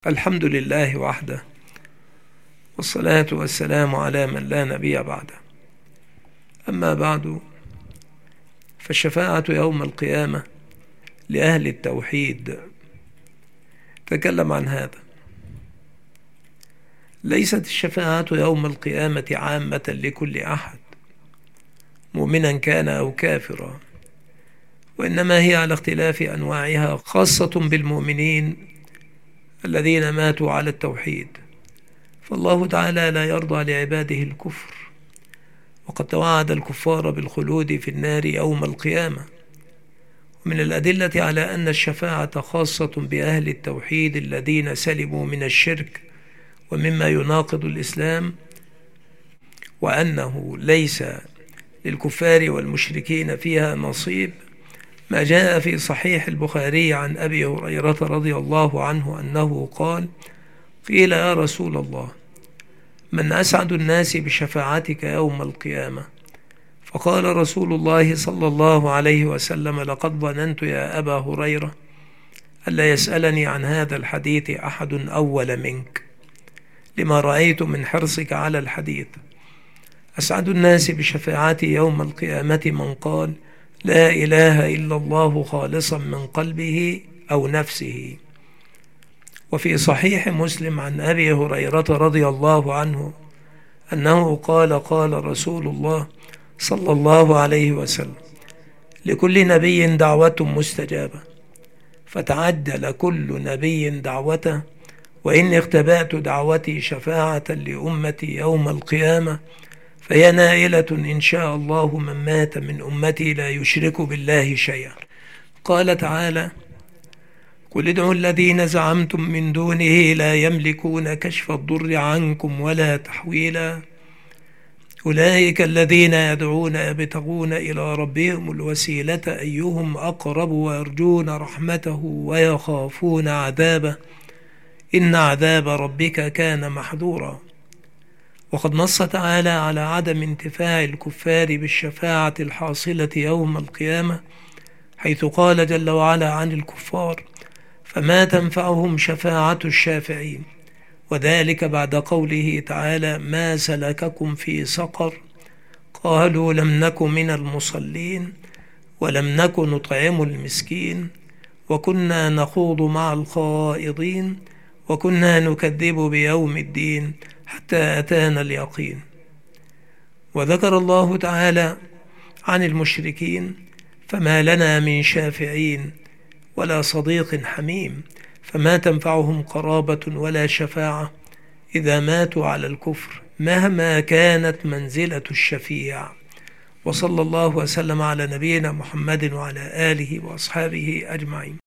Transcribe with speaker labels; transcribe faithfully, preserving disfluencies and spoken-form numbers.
Speaker 1: الحمد لله وحده، والصلاة والسلام على من لا نبي بعده. أما بعد، فالشفاعة يوم القيامة لأهل التوحيد. تكلم عن هذا. ليست الشفاعة يوم القيامة عامة لكل أحد، مؤمنا كان أو كافرا، وإنما هي على اختلاف أنواعها، خاصة بالمؤمنين الذين ماتوا على التوحيد. فالله تعالى لا يرضى لعباده الكفر، وقد توعد الكفار بالخلود في النار يوم القيامة. ومن الأدلة على أن الشفاعة خاصة بأهل التوحيد الذين سلموا من الشرك ومما يناقض الإسلام، وأنه ليس للكفار والمشركين فيها نصيب، ما جاء في صحيح البخاري عن أبي هريرة رضي الله عنه أنه قال: قيل يا رسول الله، من أسعد الناس بشفاعتك يوم القيامة؟ فقال رسول الله صلى الله عليه وسلم: لقد ظننت يا أبا هريرة ألا يسألني عن هذا الحديث أحد أول منك، لما رأيت من حرصك على الحديث. أسعد الناس بشفاعتي يوم القيامة من قال: لا إله إلا الله خالصا من قلبه أو نفسه. وفي صحيح مسلم عن أبي هريرة رضي الله عنه أنه قال: قال رسول الله صلى الله عليه وسلم: لكل نبي دعوة مستجابة، فتعجل كل نبي دعوته، وإني اختبأت دعوتي شفاعة لأمتي يوم القيامة، فهي نائلة إن شاء الله من مات من أمتي لا يشرك بالله شيئا. قال تعالى: قل ادعوا الذين زعمتم من دونه لا يملكون كشف الضر عنكم ولا تحويلا، أولئك الذين يدعون يبتغون إلى ربهم الوسيلة أيهم أقرب ويرجون رحمته ويخافون عذابه، إن عذاب ربك كان محذورا. وقد نص تعالى على عدم انتفاع الكفار بالشفاعة الحاصلة يوم القيامة، حيث قال جل وعلا عن الكفار: فما تنفعهم شفاعة الشافعين، وذلك بعد قوله تعالى: ما سلككم في سقر؟ قالوا لم نك من المصلين ولم نك نطعم المسكين وكنا نخوض مع الخائضين وكنا نكذب بيوم الدين حتى أتانا اليقين. وذكر الله تعالى عن المشركين: فما لنا من شافعين ولا صديق حميم، فما تنفعهم قرابة ولا شفاعة إذا ماتوا على الكفر مهما كانت منزلة الشفيع. وصلى الله وسلم على نبينا محمد وعلى آله وأصحابه أجمعين.